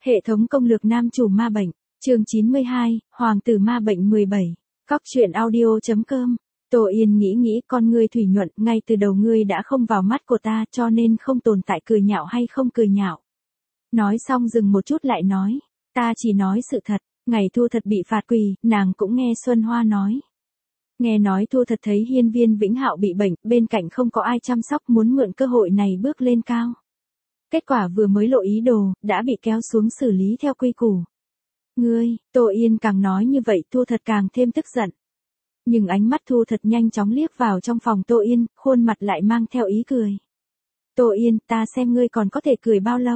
Hệ thống công lược nam chủ ma bệnh, chương 92, Hoàng tử ma bệnh 17. Cóc truyện audio.com. Tô Yên nghĩ con ngươi thủy nhuận, ngay từ đầu ngươi đã không vào mắt của ta, cho nên không tồn tại cười nhạo hay không cười nhạo. Nói xong dừng một chút lại nói, ta chỉ nói sự thật, ngày Thu Thật bị phạt quỳ, nàng cũng nghe Xuân Hoa nói. Nghe nói Thu Thật thấy Hiên Viên Vĩnh Hạo bị bệnh, bên cạnh không có ai chăm sóc, muốn mượn cơ hội này bước lên cao. Kết quả vừa mới lộ ý đồ, đã bị kéo xuống xử lý theo quy củ. Ngươi, Tô Yên càng nói như vậy Thu Thật càng thêm tức giận. Nhưng ánh mắt Thu Thật nhanh chóng liếc vào trong phòng Tô Yên, khuôn mặt lại mang theo ý cười. Tô Yên, ta xem ngươi còn có thể cười bao lâu.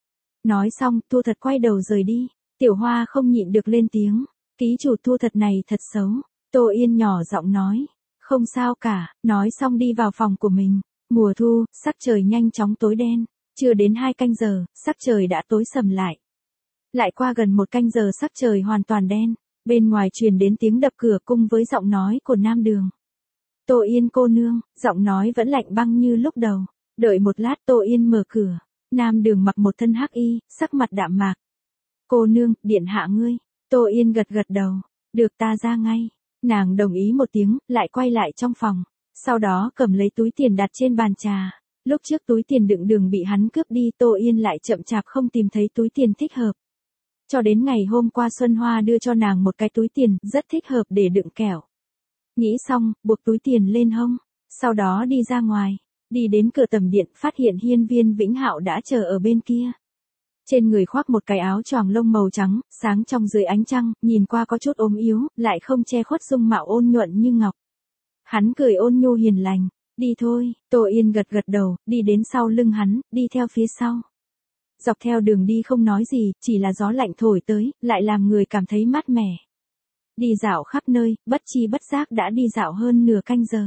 Nói xong, Thu Thật quay đầu rời đi. Tiểu Hoa không nhịn được lên tiếng. Ký chủ Thu Thật này thật xấu. Tô Yên nhỏ giọng nói. Không sao cả, nói xong đi vào phòng của mình. Mùa thu, sắc trời nhanh chóng tối đen. Chưa đến 2 canh giờ, sắc trời đã tối sầm lại. Lại qua gần 1 canh giờ sắc trời hoàn toàn đen. Bên ngoài truyền đến tiếng đập cửa cùng với giọng nói của Nam Đường. Tô Yên cô nương, giọng nói vẫn lạnh băng như lúc đầu. Đợi một lát Tô Yên mở cửa. Nam Đường mặc một thân hắc y, sắc mặt đạm mạc. Cô nương, điện hạ ngươi. Tô Yên gật đầu. Được ta ra ngay. Nàng đồng ý một tiếng, lại quay lại trong phòng. Sau đó cầm lấy túi tiền đặt trên bàn trà. Lúc trước túi tiền đựng đường bị hắn cướp đi, Tô Yên lại chậm chạp không tìm thấy túi tiền thích hợp. Cho đến ngày hôm qua Xuân Hoa đưa cho nàng một cái túi tiền rất thích hợp để đựng kẹo. Nghĩ xong, buộc túi tiền lên hông. Sau đó đi ra ngoài. Đi đến cửa tầm điện, phát hiện Hiên Viên Vĩnh Hạo đã chờ ở bên kia. Trên người khoác một cái áo choàng lông màu trắng, sáng trong dưới ánh trăng, nhìn qua có chút ốm yếu, lại không che khuất dung mạo ôn nhuận như ngọc. Hắn cười ôn nhu hiền lành. Đi thôi, Tô Yên gật đầu, đi đến sau lưng hắn, đi theo phía sau. Dọc theo đường đi không nói gì, chỉ là gió lạnh thổi tới, lại làm người cảm thấy mát mẻ. Đi dạo khắp nơi, bất chi bất giác đã đi dạo hơn nửa canh giờ.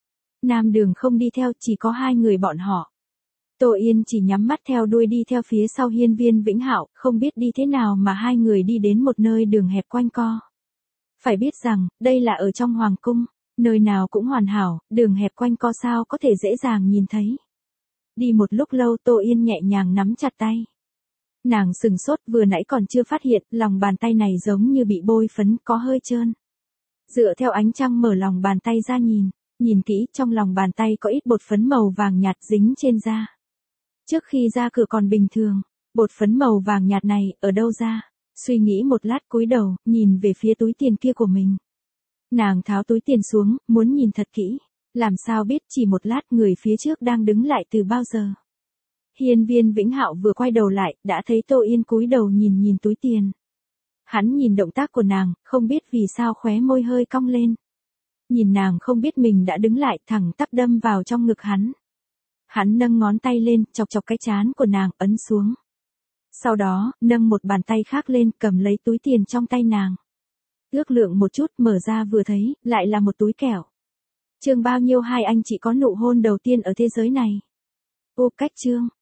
Nam Đường không đi theo, chỉ có 2 người bọn họ. Tô Yên chỉ nhắm mắt theo đuôi đi theo phía sau Hiên Viên Vĩnh Hạo, không biết đi thế nào mà 2 người đi đến một nơi đường hẹp quanh co. Phải biết rằng, đây là ở trong hoàng cung, nơi nào cũng hoàn hảo, đường hẹp quanh co sao có thể dễ dàng nhìn thấy. Đi một lúc lâu Tô Yên nhẹ nhàng nắm chặt tay. Nàng sừng sốt, vừa nãy còn chưa phát hiện, lòng bàn tay này giống như bị bôi phấn, có hơi trơn. Dựa theo ánh trăng mở lòng bàn tay ra nhìn kỹ, trong lòng bàn tay có ít bột phấn màu vàng nhạt dính trên da. Trước khi ra cửa còn bình thường, bột phấn màu vàng nhạt này, ở đâu ra? Suy nghĩ một lát cúi đầu, nhìn về phía túi tiền kia của mình. Nàng tháo túi tiền xuống, muốn nhìn thật kỹ. Làm sao biết chỉ một lát người phía trước đang đứng lại từ bao giờ. Hiên Viên Vĩnh Hạo vừa quay đầu lại, đã thấy Tô Yên cúi đầu nhìn túi tiền. Hắn nhìn động tác của nàng, không biết vì sao khóe môi hơi cong lên. Nhìn nàng không biết mình đã đứng lại, thẳng tắp đâm vào trong ngực hắn. Hắn nâng ngón tay lên, chọc cái trán của nàng, ấn xuống. Sau đó, nâng một bàn tay khác lên, cầm lấy túi tiền trong tay nàng. Ước lượng một chút, mở ra vừa thấy, lại là một túi kẹo. Chương bao nhiêu hai anh chị có nụ hôn đầu tiên ở thế giới này. Ô cách chương.